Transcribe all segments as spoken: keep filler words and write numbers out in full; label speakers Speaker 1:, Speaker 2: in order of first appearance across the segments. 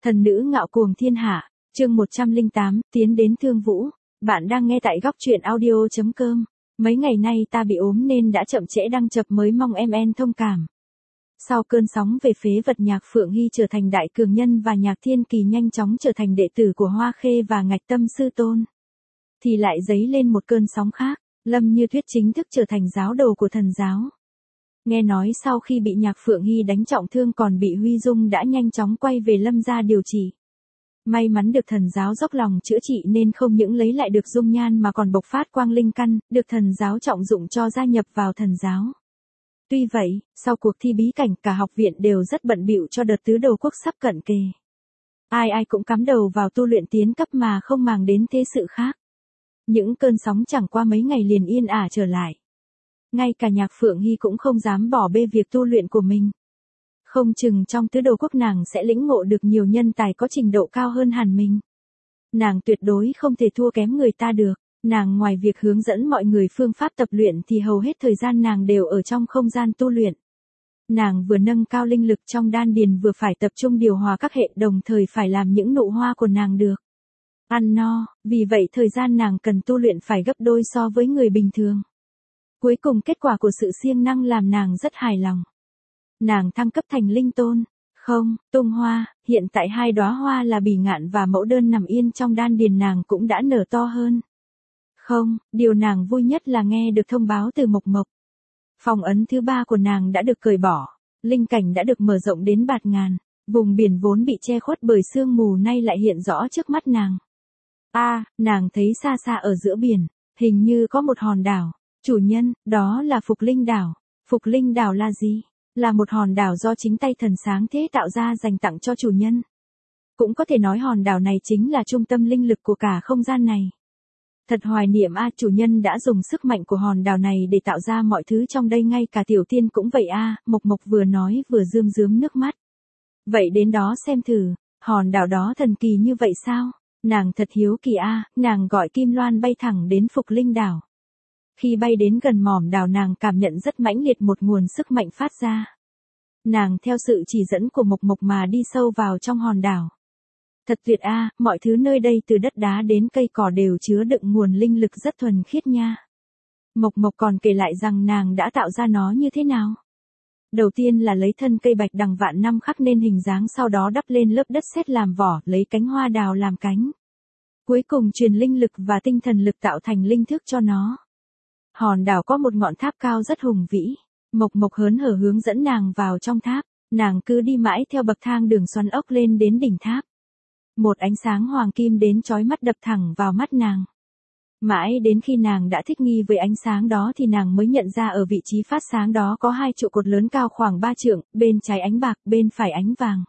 Speaker 1: Thần nữ ngạo cuồng thiên hạ, chương một trăm lẻ tám, tiến đến Thương Vũ. Bạn đang nghe tại góc truyện audio chấm com. Mấy ngày nay ta bị ốm nên đã chậm trễ đăng chập mới mong em en thông cảm. Sau cơn sóng về phế vật Nhạc Phượng Hy trở thành đại cường nhân và Nhạc Thiên Kỳ nhanh chóng trở thành đệ tử của Hoa Khê và Ngạch Tâm Sư Tôn, thì lại dấy lên một cơn sóng khác, Lâm Như Thuyết chính thức trở thành giáo đồ của thần giáo. Nghe nói sau khi bị Nhạc Phượng Hy đánh trọng thương còn bị Huy Dung đã nhanh chóng quay về Lâm gia điều trị. May mắn được thần giáo dốc lòng chữa trị nên không những lấy lại được dung nhan mà còn bộc phát quang linh căn, được thần giáo trọng dụng cho gia nhập vào thần giáo. Tuy vậy, sau cuộc thi bí cảnh cả học viện đều rất bận bịu cho đợt tứ đầu quốc sắp cận kề. Ai ai cũng cắm đầu vào tu luyện tiến cấp mà không màng đến thế sự khác. Những cơn sóng chẳng qua mấy ngày liền yên ả trở lại. Ngay cả Nhạc Phượng Hy cũng không dám bỏ bê việc tu luyện của mình. Không chừng trong tứ đồ quốc nàng sẽ lĩnh ngộ được nhiều nhân tài có trình độ cao hơn hẳn mình. Nàng tuyệt đối không thể thua kém người ta được. Nàng ngoài việc hướng dẫn mọi người phương pháp tập luyện thì hầu hết thời gian nàng đều ở trong không gian tu luyện. Nàng vừa nâng cao linh lực trong đan điền vừa phải tập trung điều hòa các hệ đồng thời phải làm những nụ hoa của nàng được ăn no, vì vậy thời gian nàng cần tu luyện phải gấp đôi so với người bình thường. Cuối cùng kết quả của sự siêng năng làm nàng rất hài lòng. Nàng thăng cấp thành linh tôn, không, tung hoa, hiện tại hai đóa hoa là bỉ ngạn và mẫu đơn nằm yên trong đan điền nàng cũng đã nở to hơn. Không, điều nàng vui nhất là nghe được thông báo từ Mộc Mộc. Phong ấn thứ ba của nàng đã được cởi bỏ, linh cảnh đã được mở rộng đến bạt ngàn, vùng biển vốn bị che khuất bởi sương mù nay lại hiện rõ trước mắt nàng. A, à, nàng thấy xa xa ở giữa biển, hình như có một hòn đảo. Chủ nhân, đó là Phục Linh đảo. Phục Linh đảo là gì? Là một hòn đảo do chính tay thần sáng thế tạo ra dành tặng cho chủ nhân. Cũng có thể nói hòn đảo này chính là trung tâm linh lực của cả không gian này. Thật hoài niệm a, chủ nhân đã dùng sức mạnh của hòn đảo này để tạo ra mọi thứ trong đây, ngay cả tiểu tiên cũng vậy a. Mộc Mộc vừa nói vừa rơm rớm nước mắt. Vậy đến đó xem thử, hòn đảo đó thần kỳ như vậy sao? Nàng thật hiếu kỳ a, nàng gọi Kim Loan bay thẳng đến Phục Linh đảo. Khi bay đến gần mỏm đảo nàng cảm nhận rất mãnh liệt một nguồn sức mạnh phát ra. Nàng theo sự chỉ dẫn của Mộc Mộc mà đi sâu vào trong hòn đảo. Thật tuyệt a, mọi thứ nơi đây từ đất đá đến cây cỏ đều chứa đựng nguồn linh lực rất thuần khiết nha. Mộc Mộc còn kể lại rằng nàng đã tạo ra nó như thế nào. Đầu tiên là lấy thân cây bạch đằng vạn năm khắc nên hình dáng, sau đó đắp lên lớp đất sét làm vỏ, lấy cánh hoa đào làm cánh. Cuối cùng truyền linh lực và tinh thần lực tạo thành linh thức cho nó. Hòn đảo có một ngọn tháp cao rất hùng vĩ. Mộc Mộc hớn hở hướng dẫn nàng vào trong tháp. Nàng cứ đi mãi theo bậc thang đường xoắn ốc lên đến đỉnh tháp. Một ánh sáng hoàng kim đến chói mắt đập thẳng vào mắt nàng. Mãi đến khi nàng đã thích nghi với ánh sáng đó thì nàng mới nhận ra ở vị trí phát sáng đó có hai trụ cột lớn cao khoảng ba trượng, bên trái ánh bạc, bên phải ánh vàng.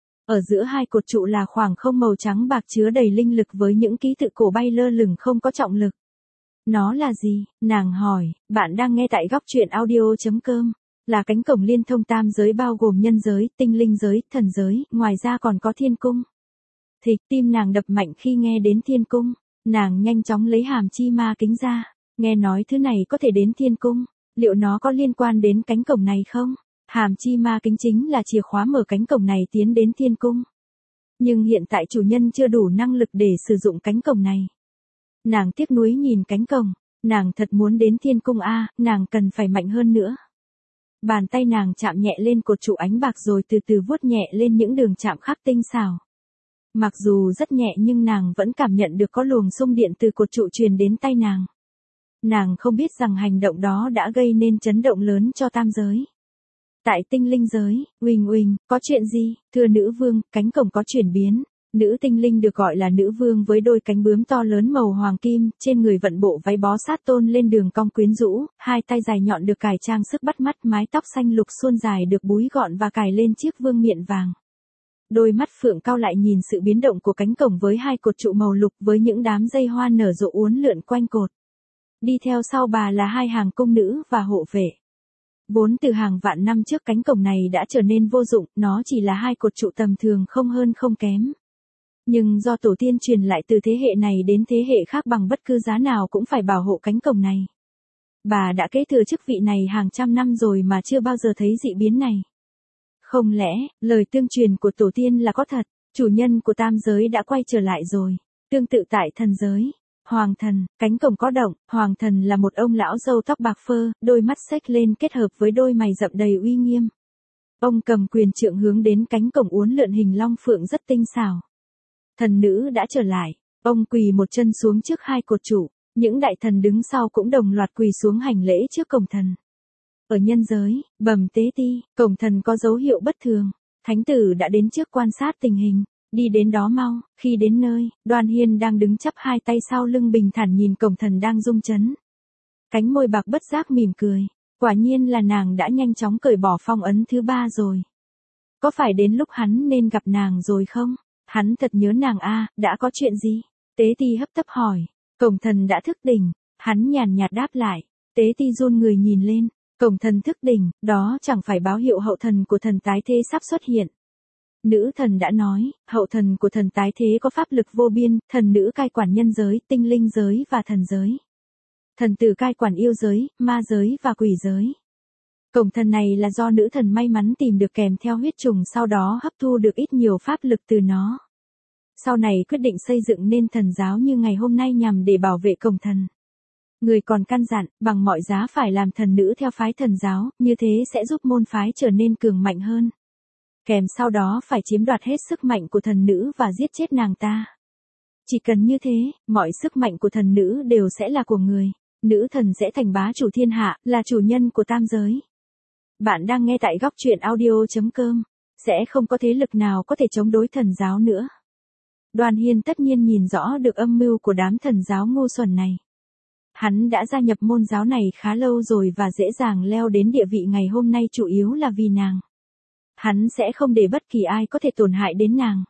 Speaker 1: Ở giữa hai cột trụ là khoảng không màu trắng bạc chứa đầy linh lực với những ký tự cổ bay lơ lửng không có trọng lực. Nó là gì? Nàng hỏi. Bạn đang nghe tại góc truyện audio chấm com. Là cánh cổng liên thông tam giới bao gồm nhân giới, tinh linh giới, thần giới, ngoài ra còn có thiên cung. Thì tim nàng đập mạnh khi nghe đến thiên cung. Nàng nhanh chóng lấy hàm chi ma kính ra. Nghe nói thứ này có thể đến thiên cung. Liệu nó có liên quan đến cánh cổng này không? Hàm chi ma kính chính là chìa khóa mở cánh cổng này tiến đến thiên cung. Nhưng hiện tại chủ nhân chưa đủ năng lực để sử dụng cánh cổng này. Nàng tiếc nuối nhìn cánh cổng. Nàng thật muốn đến thiên cung a, nàng cần phải mạnh hơn nữa. Bàn tay nàng chạm nhẹ lên cột trụ ánh bạc rồi từ từ vuốt nhẹ lên những đường chạm khắc tinh xảo. Mặc dù rất nhẹ nhưng nàng vẫn cảm nhận được có luồng xung điện từ cột trụ truyền đến tay nàng. Nàng không biết rằng hành động đó đã gây nên chấn động lớn cho tam giới. Tại tinh linh giới, uỳnh uỳnh, có chuyện gì? Thưa nữ vương, cánh cổng có chuyển biến. Nữ tinh linh được gọi là nữ vương với đôi cánh bướm to lớn màu hoàng kim, trên người vận bộ váy bó sát tôn lên đường cong quyến rũ, hai tay dài nhọn được cài trang sức bắt mắt, mái tóc xanh lục suôn dài được búi gọn và cài lên chiếc vương miện vàng. Đôi mắt phượng cau lại nhìn sự biến động của cánh cổng với hai cột trụ màu lục với những đám dây hoa nở rộ uốn lượn quanh cột. Đi theo sau bà là hai hàng cung nữ và hộ vệ. Vốn từ hàng vạn năm trước cánh cổng này đã trở nên vô dụng, nó chỉ là hai cột trụ tầm thường không hơn không kém. Nhưng do tổ tiên truyền lại từ thế hệ này đến thế hệ khác bằng bất cứ giá nào cũng phải bảo hộ cánh cổng này. Bà đã kế thừa chức vị này hàng trăm năm rồi mà chưa bao giờ thấy dị biến này. Không lẽ, lời tương truyền của tổ tiên là có thật? Chủ nhân của tam giới đã quay trở lại rồi. Tương tự tại thần giới. Hoàng thần, cánh cổng có động, hoàng thần là một ông lão râu tóc bạc phơ, đôi mắt xếch lên kết hợp với đôi mày rậm đầy uy nghiêm. Ông cầm quyền trượng hướng đến cánh cổng uốn lượn hình long phượng rất tinh xảo. Thần nữ đã trở lại, ông quỳ một chân xuống trước hai cột trụ, những đại thần đứng sau cũng đồng loạt quỳ xuống hành lễ trước cổng thần. Ở nhân giới, bẩm tế ti, cổng thần có dấu hiệu bất thường, thánh tử đã đến trước quan sát tình hình. Đi đến đó mau, khi đến nơi, Đoan Hiên đang đứng chắp hai tay sau lưng bình thản nhìn cổng thần đang rung chấn. Cánh môi bạc bất giác mỉm cười, quả nhiên là nàng đã nhanh chóng cởi bỏ phong ấn thứ ba rồi. Có phải đến lúc hắn nên gặp nàng rồi không? Hắn thật nhớ nàng a, đã có chuyện gì? Tế Ti hấp tấp hỏi, cổng thần đã thức tỉnh, hắn nhàn nhạt đáp lại, Tế Ti run người nhìn lên, cổng thần thức tỉnh, đó chẳng phải báo hiệu hậu thần của thần tái thế sắp xuất hiện. Nữ thần đã nói, hậu thần của thần tái thế có pháp lực vô biên, thần nữ cai quản nhân giới, tinh linh giới và thần giới. Thần tử cai quản yêu giới, ma giới và quỷ giới. Cổng thần này là do nữ thần may mắn tìm được kèm theo huyết trùng sau đó hấp thu được ít nhiều pháp lực từ nó. Sau này quyết định xây dựng nên thần giáo như ngày hôm nay nhằm để bảo vệ cổng thần. Người còn căn dặn, bằng mọi giá phải làm thần nữ theo phái thần giáo, như thế sẽ giúp môn phái trở nên cường mạnh hơn. Kèm sau đó phải chiếm đoạt hết sức mạnh của thần nữ và giết chết nàng ta. Chỉ cần như thế, mọi sức mạnh của thần nữ đều sẽ là của người. Nữ thần sẽ thành bá chủ thiên hạ, là chủ nhân của tam giới. Bạn đang nghe tại góc truyện audio chấm com. Sẽ không có thế lực nào có thể chống đối thần giáo nữa. Đoan Hiên tất nhiên nhìn rõ được âm mưu của đám thần giáo ngu xuẩn này. Hắn đã gia nhập môn giáo này khá lâu rồi và dễ dàng leo đến địa vị ngày hôm nay chủ yếu là vì nàng. Hắn sẽ không để bất kỳ ai có thể tổn hại đến nàng.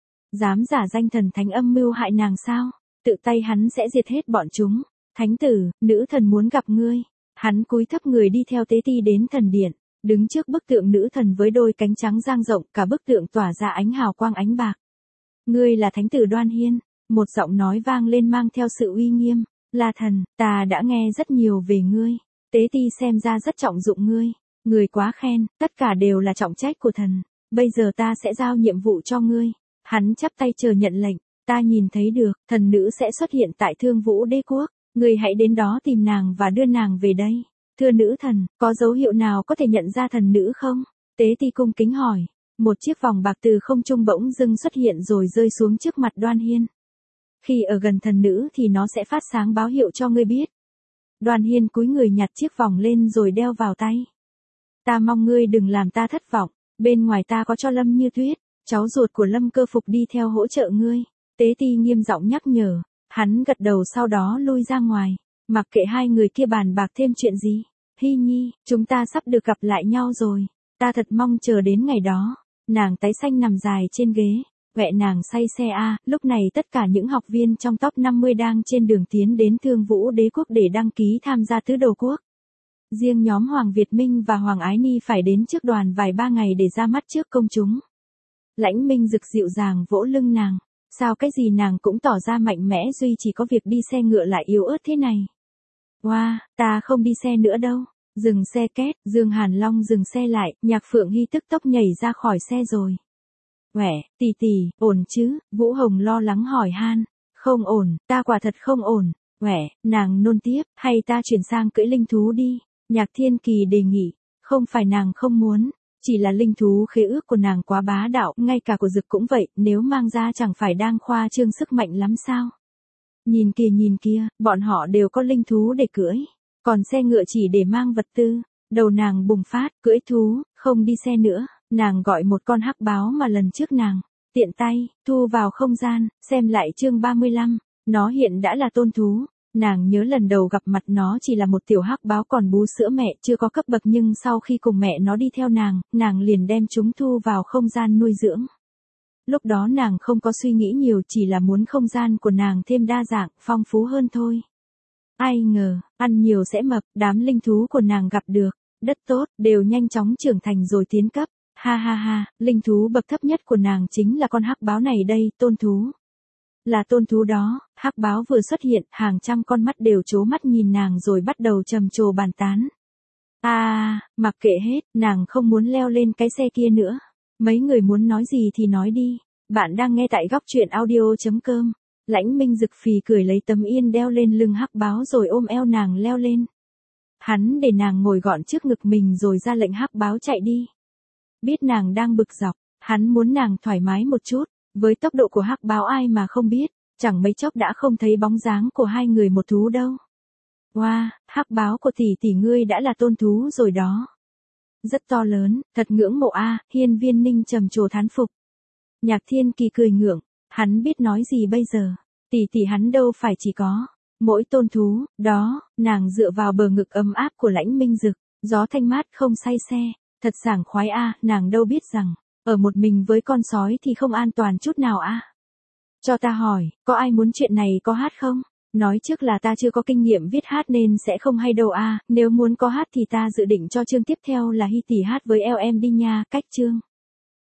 Speaker 1: Dám giả danh thần thánh âm mưu hại nàng sao? Tự tay hắn sẽ diệt hết bọn chúng. Thánh tử, nữ thần muốn gặp ngươi. Hắn cúi thấp người đi theo Tế Ti đến thần điện, đứng trước bức tượng nữ thần với đôi cánh trắng dang rộng, cả bức tượng tỏa ra ánh hào quang ánh bạc. Ngươi là thánh tử Đoan Hiên, một giọng nói vang lên mang theo sự uy nghiêm. Là thần, ta đã nghe rất nhiều về ngươi. Tế Ti xem ra rất trọng dụng ngươi. Người quá khen, tất cả đều là trọng trách của thần. Bây giờ ta sẽ giao nhiệm vụ cho ngươi. Hắn chắp tay chờ nhận lệnh. Ta nhìn thấy được, thần nữ sẽ xuất hiện tại Thương Vũ Đế Quốc. Ngươi hãy đến đó tìm nàng và đưa nàng về đây. Thưa nữ thần, có dấu hiệu nào có thể nhận ra thần nữ không? Tế Ti cung kính hỏi. Một chiếc vòng bạc từ không trung bỗng dưng xuất hiện rồi rơi xuống trước mặt Đoan Hiên. Khi ở gần thần nữ thì nó sẽ phát sáng báo hiệu cho ngươi biết. Đoan Hiên cúi người nhặt chiếc vòng lên rồi đeo vào tay. Ta mong ngươi đừng làm ta thất vọng, bên ngoài ta có cho Lâm Như Tuyết, cháu ruột của Lâm Cơ Phục đi theo hỗ trợ ngươi. Tế Ti nghiêm giọng nhắc nhở, hắn gật đầu sau đó lui ra ngoài, mặc kệ hai người kia bàn bạc thêm chuyện gì. Hy Nhi, chúng ta sắp được gặp lại nhau rồi, ta thật mong chờ đến ngày đó. Nàng tái xanh nằm dài trên ghế, vẹ nàng say xe a. Lúc này tất cả những học viên trong top năm mươi đang trên đường tiến đến Thương Vũ Đế Quốc để đăng ký tham gia tứ đồ quốc. Riêng nhóm Hoàng Việt Minh và Hoàng Ái Ni phải đến trước đoàn vài ba ngày để ra mắt trước công chúng. Lãnh Minh Dực dịu dàng vỗ lưng nàng, sao cái gì nàng cũng tỏ ra mạnh mẽ, duy chỉ có việc đi xe ngựa lại yếu ớt thế này. Wow, ta không đi xe nữa đâu. Dừng xe két, Dương Hàn Long dừng xe lại, Nhạc Phượng Hy tức tốc nhảy ra khỏi xe rồi. Quẻ, tỷ tỷ, ổn chứ? Vũ Hồng lo lắng hỏi han. Không ổn, ta quả thật không ổn. Quẻ, nàng nôn tiếp, hay ta chuyển sang cưỡi linh thú đi. Nhạc Thiên Kỳ đề nghị, không phải nàng không muốn, chỉ là linh thú khế ước của nàng quá bá đạo, ngay cả của Dực cũng vậy, nếu mang ra chẳng phải đang khoa trương sức mạnh lắm sao? Nhìn kìa nhìn kia, bọn họ đều có linh thú để cưỡi, còn xe ngựa chỉ để mang vật tư. Đầu nàng bùng phát, cưỡi thú, không đi xe nữa, nàng gọi một con hắc báo mà lần trước nàng tiện tay thu vào không gian, xem lại chương ba mươi lăm, nó hiện đã là tôn thú. Nàng nhớ lần đầu gặp mặt nó chỉ là một tiểu hắc báo còn bú sữa mẹ, chưa có cấp bậc, nhưng sau khi cùng mẹ nó đi theo nàng, nàng liền đem chúng thu vào không gian nuôi dưỡng. Lúc đó nàng không có suy nghĩ nhiều, chỉ là muốn không gian của nàng thêm đa dạng, phong phú hơn thôi. Ai ngờ, ăn nhiều sẽ mập, đám linh thú của nàng gặp được, đất tốt, đều nhanh chóng trưởng thành rồi tiến cấp. Ha ha ha, linh thú bậc thấp nhất của nàng chính là con hắc báo này đây, tôn thú. Là tôn thú đó, hắc báo vừa xuất hiện, hàng trăm con mắt đều trố mắt nhìn nàng rồi bắt đầu trầm trồ bàn tán. À, mặc kệ hết, nàng không muốn leo lên cái xe kia nữa. Mấy người muốn nói gì thì nói đi. Bạn đang nghe tại góc truyện audio.com. Lãnh Minh Dực phì cười lấy tấm yên đeo lên lưng hắc báo rồi ôm eo nàng leo lên. Hắn để nàng ngồi gọn trước ngực mình rồi ra lệnh hắc báo chạy đi. Biết nàng đang bực dọc, hắn muốn nàng thoải mái một chút, với tốc độ của hắc báo ai mà không biết, chẳng mấy chốc đã không thấy bóng dáng của hai người một thú đâu. Wow, hắc báo của tỷ tỷ ngươi đã là tôn thú rồi đó. Rất to lớn, thật ngưỡng mộ a, Hiên Viên Ninh trầm trồ thán phục. Nhạc Thiên Kỳ cười ngượng, hắn biết nói gì bây giờ, tỷ tỷ hắn đâu phải chỉ có mỗi tôn thú, đó, nàng dựa vào bờ ngực ấm áp của Lãnh Minh Dực, gió thanh mát không say xe, thật sảng khoái a, nàng đâu biết rằng, ở một mình với con sói thì không an toàn chút nào a. Cho ta hỏi, có ai muốn chuyện này có hát không? Nói trước là ta chưa có kinh nghiệm viết hát nên sẽ không hay đâu a, nếu muốn có hát thì ta dự định cho chương tiếp theo là Hi tỷ hát với eo em đi nha, cách chương.